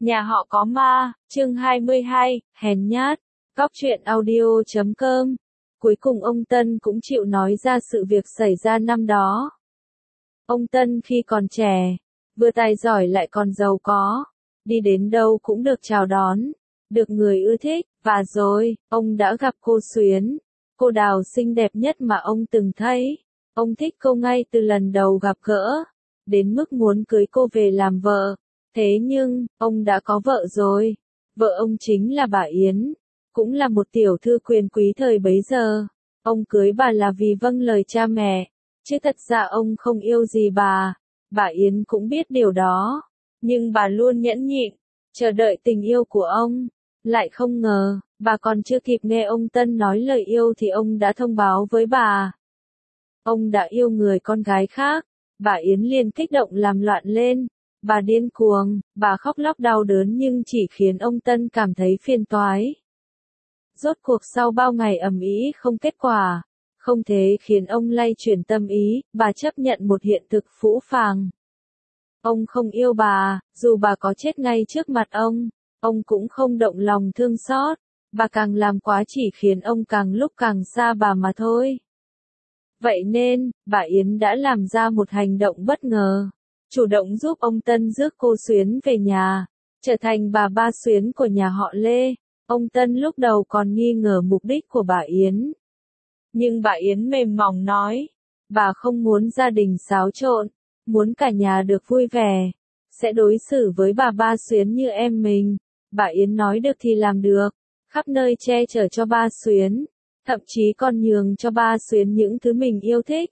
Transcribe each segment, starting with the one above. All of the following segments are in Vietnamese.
Nhà họ có ma, chương 22, hèn nhát, Cóc truyện audio.com. Cuối cùng ông Tân cũng chịu nói ra sự việc xảy ra năm đó. Ông Tân khi còn trẻ, vừa tài giỏi lại còn giàu có, đi đến đâu cũng được chào đón, được người ưa thích, và rồi, ông đã gặp cô Xuyến, cô Đào xinh đẹp nhất mà ông từng thấy. Ông thích cô ngay từ lần đầu gặp gỡ, đến mức muốn cưới cô về làm vợ. Thế nhưng, ông đã có vợ rồi. Vợ ông chính là bà Yến, cũng là một tiểu thư quyền quý thời bấy giờ. Ông cưới bà là vì vâng lời cha mẹ, chứ thật ra ông không yêu gì bà. Bà Yến cũng biết điều đó, nhưng bà luôn nhẫn nhịn, chờ đợi tình yêu của ông. Lại không ngờ, bà còn chưa kịp nghe ông Tân nói lời yêu thì ông đã thông báo với bà. Ông đã yêu người con gái khác. Bà Yến liền kích động làm loạn lên. Bà điên cuồng, bà khóc lóc đau đớn nhưng chỉ khiến ông Tân cảm thấy phiền toái. Rốt cuộc sau bao ngày ầm ĩ không kết quả, không thế khiến ông lay chuyển tâm ý, bà chấp nhận một hiện thực phũ phàng. Ông không yêu bà, dù bà có chết ngay trước mặt ông cũng không động lòng thương xót, bà càng làm quá chỉ khiến ông càng lúc càng xa bà mà thôi. Vậy nên, bà Yến đã làm ra một hành động bất ngờ. Chủ động giúp ông Tân rước cô Xuyến về nhà, trở thành bà ba Xuyến của nhà họ Lê. Ông Tân lúc đầu còn nghi ngờ mục đích của bà Yến. Nhưng bà Yến mềm mỏng nói, bà không muốn gia đình xáo trộn, muốn cả nhà được vui vẻ, sẽ đối xử với bà ba Xuyến như em mình. Bà Yến nói được thì làm được, khắp nơi che chở cho ba Xuyến, thậm chí còn nhường cho ba Xuyến những thứ mình yêu thích.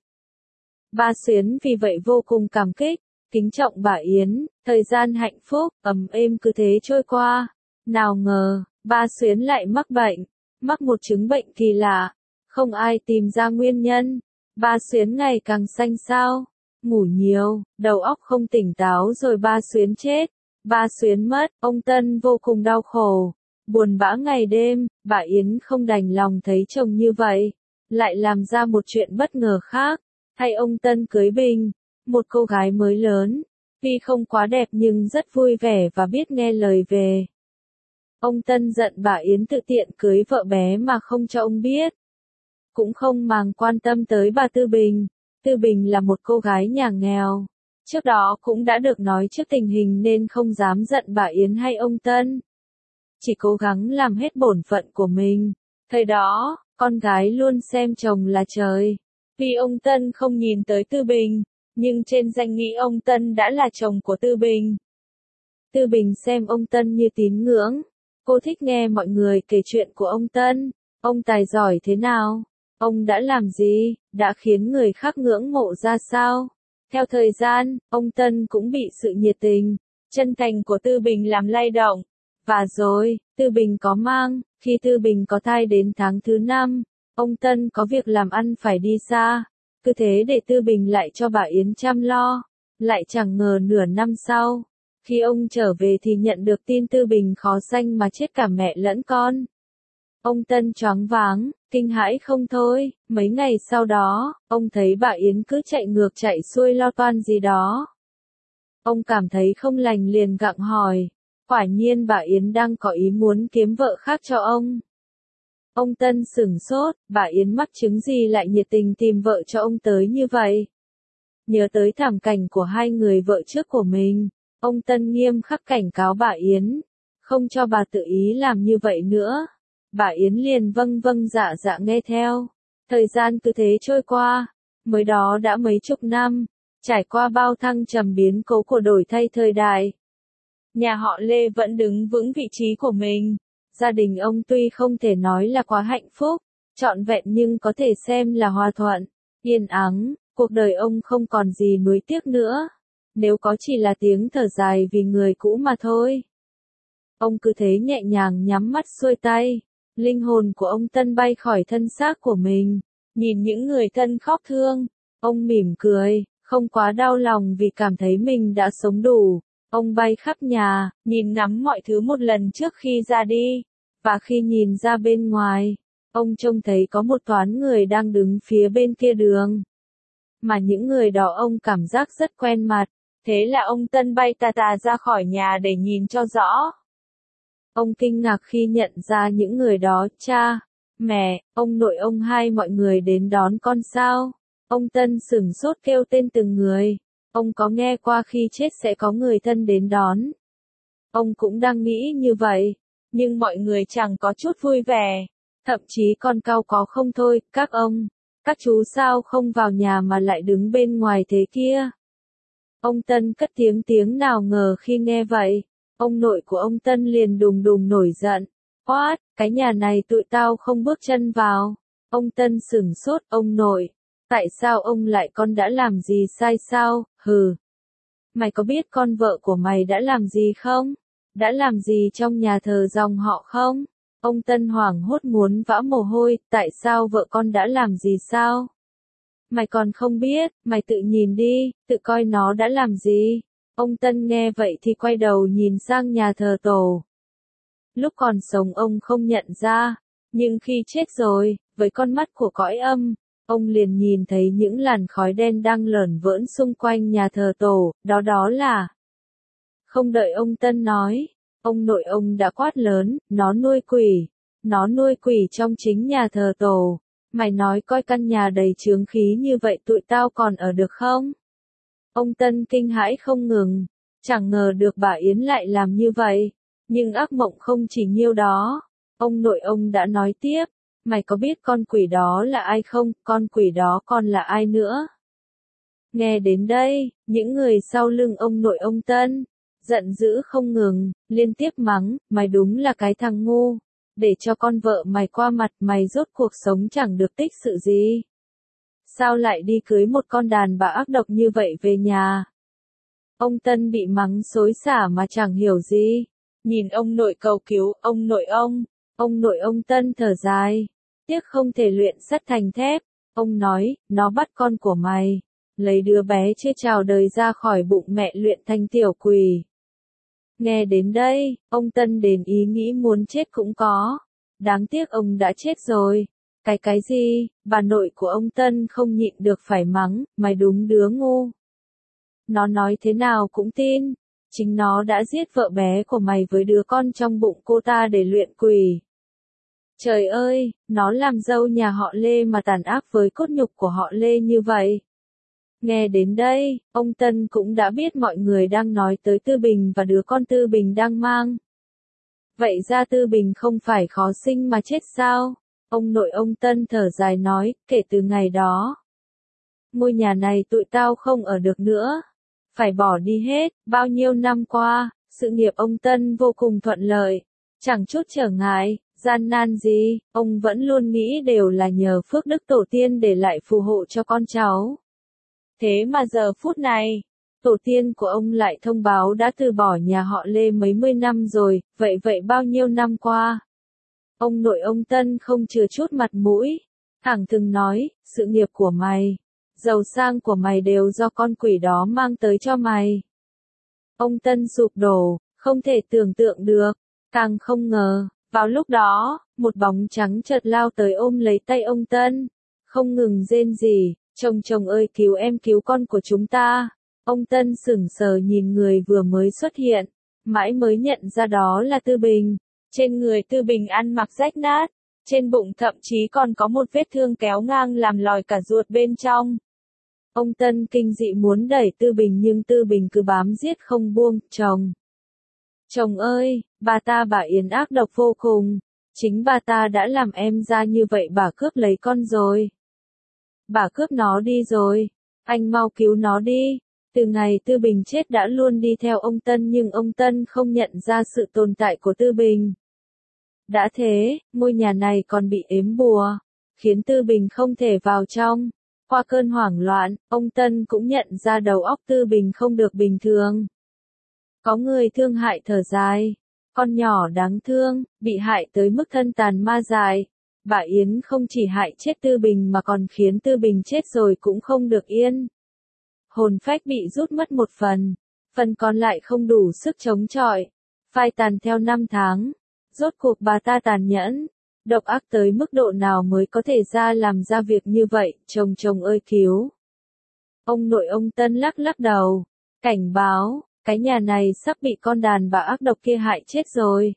Ba Xuyến vì vậy vô cùng cảm kích, kính trọng bà Yến, thời gian hạnh phúc, ấm êm cứ thế trôi qua. Nào ngờ, ba Xuyến lại mắc bệnh, mắc một chứng bệnh kỳ lạ, không ai tìm ra nguyên nhân. Ba Xuyến ngày càng xanh xao, ngủ nhiều, đầu óc không tỉnh táo rồi ba Xuyến chết. Ba Xuyến mất, ông Tân vô cùng đau khổ, buồn bã ngày đêm. Bà Yến không đành lòng thấy chồng như vậy, lại làm ra một chuyện bất ngờ khác, thay ông Tân cưới Bình, một cô gái mới lớn, tuy không quá đẹp nhưng rất vui vẻ và biết nghe lời về. Ông Tân giận bà Yến tự tiện cưới vợ bé mà không cho ông biết. Cũng không màng quan tâm tới bà Tư Bình. Tư Bình là một cô gái nhà nghèo. Trước đó cũng đã được nói trước tình hình nên không dám giận bà Yến hay ông Tân. Chỉ cố gắng làm hết bổn phận của mình. Thời đó, con gái luôn xem chồng là trời. Vì ông Tân không nhìn tới Tư Bình, nhưng trên danh nghĩa ông Tân đã là chồng của Tư Bình. Tư Bình xem ông Tân như tín ngưỡng. Cô thích nghe mọi người kể chuyện của ông Tân. Ông tài giỏi thế nào? Ông đã làm gì? Đã khiến người khác ngưỡng mộ ra sao? Theo thời gian, ông Tân cũng bị sự nhiệt tình, chân thành của Tư Bình làm lay động. Và rồi, Tư Bình có mang. Khi Tư Bình có thai đến tháng thứ 5, ông Tân có việc làm ăn phải đi xa. Cứ thế để Tư Bình lại cho bà Yến chăm lo. Lại chẳng ngờ nửa năm sau, khi ông trở về thì nhận được tin Tư Bình khó sanh mà chết cả mẹ lẫn con. Ông Tân choáng váng, kinh hãi không thôi. Mấy ngày sau đó, ông thấy bà Yến cứ chạy ngược chạy xuôi lo toan gì đó. Ông cảm thấy không lành liền gặng hỏi. Quả nhiên bà Yến đang có ý muốn kiếm vợ khác cho ông. Ông Tân sửng sốt, bà Yến mắc chứng gì lại nhiệt tình tìm vợ cho ông tới như vậy? Nhớ tới thảm cảnh của hai người vợ trước của mình, ông Tân nghiêm khắc cảnh cáo bà Yến, không cho bà tự ý làm như vậy nữa. Bà Yến liền vâng vâng dạ dạ nghe theo. Thời gian cứ thế trôi qua, mới đó đã mấy chục năm, trải qua bao thăng trầm biến cố của đổi thay thời đại. Nhà họ Lê vẫn đứng vững vị trí của mình. Gia đình ông tuy không thể nói là quá hạnh phúc, trọn vẹn nhưng có thể xem là hòa thuận, yên ắng. Cuộc đời ông không còn gì nuối tiếc nữa, nếu có chỉ là tiếng thở dài vì người cũ mà thôi. Ông cứ thế nhẹ nhàng nhắm mắt xuôi tay, linh hồn của ông Tân bay khỏi thân xác của mình, nhìn những người thân khóc thương, ông mỉm cười, không quá đau lòng vì cảm thấy mình đã sống đủ. Ông bay khắp nhà, nhìn ngắm mọi thứ một lần trước khi ra đi, và khi nhìn ra bên ngoài, ông trông thấy có một toán người đang đứng phía bên kia đường. Mà những người đó ông cảm giác rất quen mặt, Thế là ông Tân bay tà tà ra khỏi nhà để nhìn cho rõ. Ông kinh ngạc khi nhận ra những người đó, cha, mẹ, ông nội ông hai mọi người đến đón con sao? Ông Tân sửng sốt kêu tên từng người. Ông có nghe qua khi chết sẽ có người thân đến đón. Ông cũng đang nghĩ như vậy, nhưng mọi người chẳng có chút vui vẻ. Thậm chí còn cau có không thôi, các chú sao không vào nhà mà lại đứng bên ngoài thế kia? Ông Tân cất tiếng nào ngờ khi nghe vậy. Ông nội của ông Tân liền đùng đùng nổi giận. Oát, cái nhà này tụi tao không bước chân vào. Ông Tân sửng sốt, ông nội. Tại sao ông lại con đã làm gì sai sao, hừ. Mày có biết con vợ của mày đã làm gì không? Đã làm gì trong nhà thờ dòng họ không? Ông Tân hoảng hốt muốn vã mồ hôi, tại sao vợ con đã làm gì sao? Mày còn không biết, mày tự nhìn đi, tự coi nó đã làm gì. Ông Tân nghe vậy thì quay đầu nhìn sang nhà thờ tổ. Lúc còn sống ông không nhận ra, nhưng khi chết rồi, với con mắt của cõi âm, ông liền nhìn thấy những làn khói đen đang lởn vởn xung quanh nhà thờ tổ, đó là... Không đợi ông Tân nói, ông nội ông đã quát lớn, nó nuôi quỷ trong chính nhà thờ tổ. Mày nói coi căn nhà đầy chướng khí như vậy tụi tao còn ở được không? Ông Tân kinh hãi không ngừng, chẳng ngờ được bà Yến lại làm như vậy, nhưng ác mộng không chỉ nhiêu đó. Ông nội ông đã nói tiếp, mày có biết con quỷ đó là ai không, con quỷ đó còn là ai nữa? Nghe đến đây, những người sau lưng ông nội ông Tân, giận dữ không ngừng, liên tiếp mắng, mày đúng là cái thằng ngu, để cho con vợ mày qua mặt mày rốt cuộc sống chẳng được tích sự gì. Sao lại đi cưới một con đàn bà ác độc như vậy về nhà? Ông Tân bị mắng xối xả mà chẳng hiểu gì. Nhìn ông nội cầu cứu, ông nội ông Tân thở dài. Tiếc không thể luyện sắt thành thép. Ông nói, nó bắt con của mày, lấy đứa bé chưa chào đời ra khỏi bụng mẹ luyện thành tiểu quỷ. Nghe đến đây, ông Tân đến ý nghĩ muốn chết cũng có. Đáng tiếc ông đã chết rồi. Cái gì, bà nội của ông Tân không nhịn được phải mắng, mày đúng đứa ngu. Nó nói thế nào cũng tin. Chính nó đã giết vợ bé của mày với đứa con trong bụng cô ta để luyện quỷ. Trời ơi, nó làm dâu nhà họ Lê mà tàn ác với cốt nhục của họ Lê như vậy. Nghe đến đây, ông Tân cũng đã biết mọi người đang nói tới Tư Bình và đứa con Tư Bình đang mang. Vậy ra Tư Bình không phải khó sinh mà chết sao? Ông nội ông Tân thở dài nói, kể từ ngày đó, ngôi nhà này tụi tao không ở được nữa. Phải bỏ đi hết, bao nhiêu năm qua, sự nghiệp ông Tân vô cùng thuận lợi. Chẳng chút trở ngại, gian nan gì, ông vẫn luôn nghĩ đều là nhờ phước đức tổ tiên để lại phù hộ cho con cháu. Thế mà giờ phút này, tổ tiên của ông lại thông báo đã từ bỏ nhà họ Lê mấy mươi năm rồi, vậy bao nhiêu năm qua. Ông nội ông Tân không chừa chút mặt mũi, thẳng thừng nói, sự nghiệp của mày, giàu sang của mày đều do con quỷ đó mang tới cho mày. Ông Tân sụp đổ, không thể tưởng tượng được, càng không ngờ, vào lúc đó, một bóng trắng chợt lao tới ôm lấy tay ông Tân, không ngừng rên rỉ, chồng ơi cứu em cứu con của chúng ta. Ông Tân sững sờ nhìn người vừa mới xuất hiện, mãi mới nhận ra đó là Tư Bình. Trên người Tư Bình ăn mặc rách nát, trên bụng thậm chí còn có một vết thương kéo ngang làm lòi cả ruột bên trong. Ông Tân kinh dị muốn đẩy Tư Bình nhưng Tư Bình cứ bám giết không buông, chồng ơi, bà Yến ác độc vô cùng, chính bà ta đã làm em ra như vậy, bà cướp lấy con rồi. Bà cướp nó đi rồi, anh mau cứu nó đi. Từ ngày Tư Bình chết đã luôn đi theo ông Tân nhưng ông Tân không nhận ra sự tồn tại của Tư Bình. Đã thế, ngôi nhà này còn bị ếm bùa, khiến Tư Bình không thể vào trong. Qua cơn hoảng loạn, ông Tân cũng nhận ra đầu óc Tư Bình không được bình thường. Có người thương hại thở dài, con nhỏ đáng thương, bị hại tới mức thân tàn ma dại. Bà Yến không chỉ hại chết Tư Bình mà còn khiến Tư Bình chết rồi cũng không được yên. Hồn phách bị rút mất một phần còn lại không đủ sức chống chọi, phai tàn theo năm tháng. Rốt cuộc bà ta tàn nhẫn, độc ác tới mức độ nào mới có thể làm ra việc như vậy, chồng ơi cứu. Ông nội ông Tân lắc đầu, Cảnh báo, cái nhà này sắp bị con đàn bà ác độc kia hại chết rồi.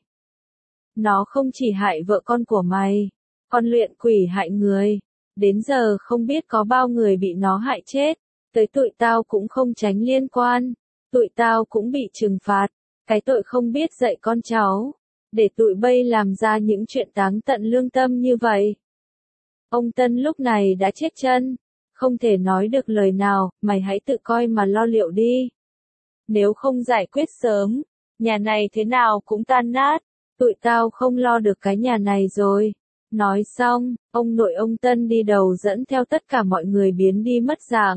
Nó không chỉ hại vợ con của mày, còn luyện quỷ hại người. Đến giờ không biết có bao người bị nó hại chết, tới tụi tao cũng không tránh liên quan. Tụi tao cũng bị trừng phạt, cái tội không biết dạy con cháu, để tụi bây làm ra những chuyện táng tận lương tâm như vậy. Ông Tân lúc này đã chết chân, không thể nói được lời nào, mày hãy tự coi mà lo liệu đi. Nếu không giải quyết sớm, nhà này thế nào cũng tan nát, tụi tao không lo được cái nhà này rồi. Nói xong, ông nội ông Tân đi đầu dẫn theo tất cả mọi người biến đi mất dạng.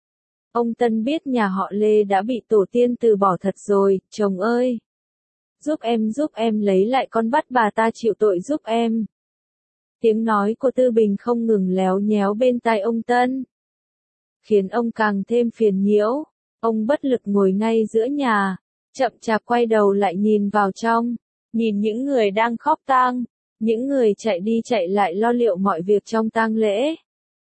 Ông Tân biết nhà họ Lê đã bị tổ tiên từ bỏ thật rồi, chồng ơi. Giúp em lấy lại con, bắt bà ta chịu tội giúp em. Tiếng nói của Tư Bình không ngừng léo nhéo bên tai ông Tân, khiến ông càng thêm phiền nhiễu. Ông bất lực ngồi ngay giữa nhà, chậm chạp quay đầu lại nhìn vào trong, nhìn những người đang khóc tang, những người chạy đi chạy lại lo liệu mọi việc trong tang lễ.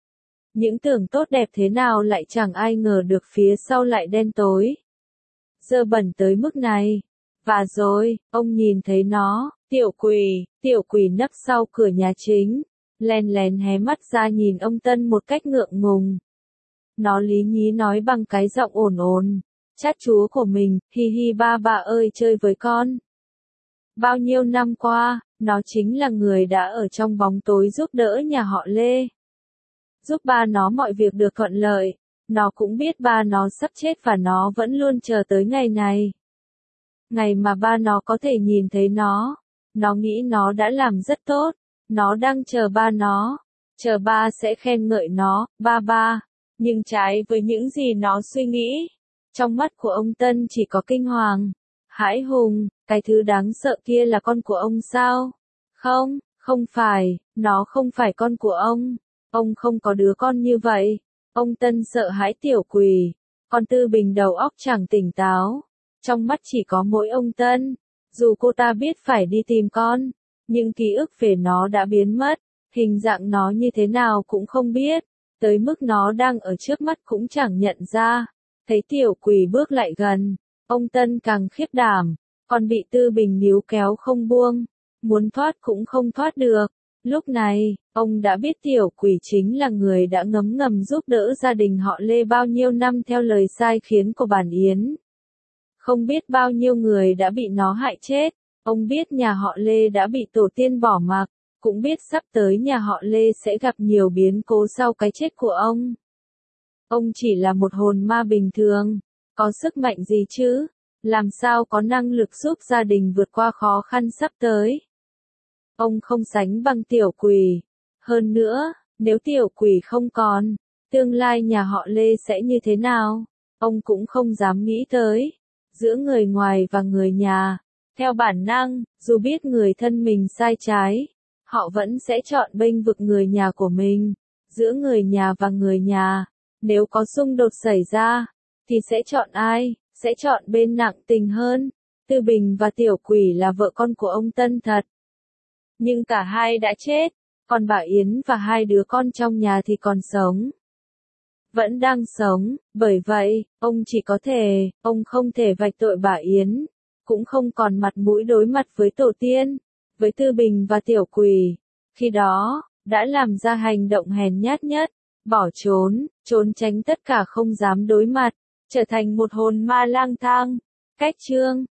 Những tưởng tốt đẹp thế nào lại chẳng ai ngờ được phía sau lại đen tối, dơ bẩn tới mức này. Và rồi, ông nhìn thấy nó, tiểu quỷ nấp sau cửa nhà chính, lén lén hé mắt ra nhìn ông Tân một cách ngượng ngùng. Nó lý nhí nói bằng cái giọng ồn ồn, chát chúa của mình, hi hi ba ơi chơi với con. Bao nhiêu năm qua, nó chính là người đã ở trong bóng tối giúp đỡ nhà họ Lê. Giúp ba nó mọi việc được thuận lợi, nó cũng biết ba nó sắp chết và nó vẫn luôn chờ tới ngày này. Ngày mà ba nó có thể nhìn thấy nó nghĩ nó đã làm rất tốt, nó đang chờ ba nó, chờ ba sẽ khen ngợi nó, ba. Nhưng trái với những gì nó suy nghĩ, trong mắt của ông Tân chỉ có kinh hoàng, hãi hùng, cái thứ đáng sợ kia là con của ông sao? Không phải, nó không phải con của ông không có đứa con như vậy. Ông Tân sợ hãi tiểu quỷ, còn Tư Bình đầu óc chẳng tỉnh táo, trong mắt chỉ có mỗi ông Tân. Dù cô ta biết phải đi tìm con, nhưng ký ức về nó đã biến mất, hình dạng nó như thế nào cũng không biết, tới mức nó đang ở trước mắt cũng chẳng nhận ra. Thấy tiểu quỷ bước lại gần, ông Tân càng khiếp đảm, còn bị Tư Bình níu kéo không buông, muốn thoát cũng không thoát được. Lúc này, ông đã biết tiểu quỷ chính là người đã ngấm ngầm giúp đỡ gia đình họ Lê bao nhiêu năm theo lời sai khiến của bản Yến. Không biết bao nhiêu người đã bị nó hại chết, ông biết nhà họ Lê đã bị tổ tiên bỏ mặc, cũng biết sắp tới nhà họ Lê sẽ gặp nhiều biến cố sau cái chết của ông. Ông chỉ là một hồn ma bình thường, có sức mạnh gì chứ, làm sao có năng lực giúp gia đình vượt qua khó khăn sắp tới. Ông không sánh bằng tiểu quỷ. Hơn nữa, nếu tiểu quỷ không còn, tương lai nhà họ Lê sẽ như thế nào? Ông cũng không dám nghĩ tới. Giữa người ngoài và người nhà, theo bản năng, dù biết người thân mình sai trái, họ vẫn sẽ chọn bênh vực người nhà của mình. Giữa người nhà và người nhà, nếu có xung đột xảy ra, thì sẽ chọn ai? Sẽ chọn bên nặng tình hơn. Tư Bình và tiểu quỷ là vợ con của ông Tân thật, nhưng cả hai đã chết, còn bà Yến và hai đứa con trong nhà thì còn sống. Vẫn đang sống, bởi vậy, ông không thể vạch tội bà Yến, cũng không còn mặt mũi đối mặt với tổ tiên, với Tư Bình và tiểu quỷ. Khi đó, đã làm ra hành động hèn nhát nhất, bỏ trốn tránh tất cả không dám đối mặt, trở thành một hồn ma lang thang. Cách chương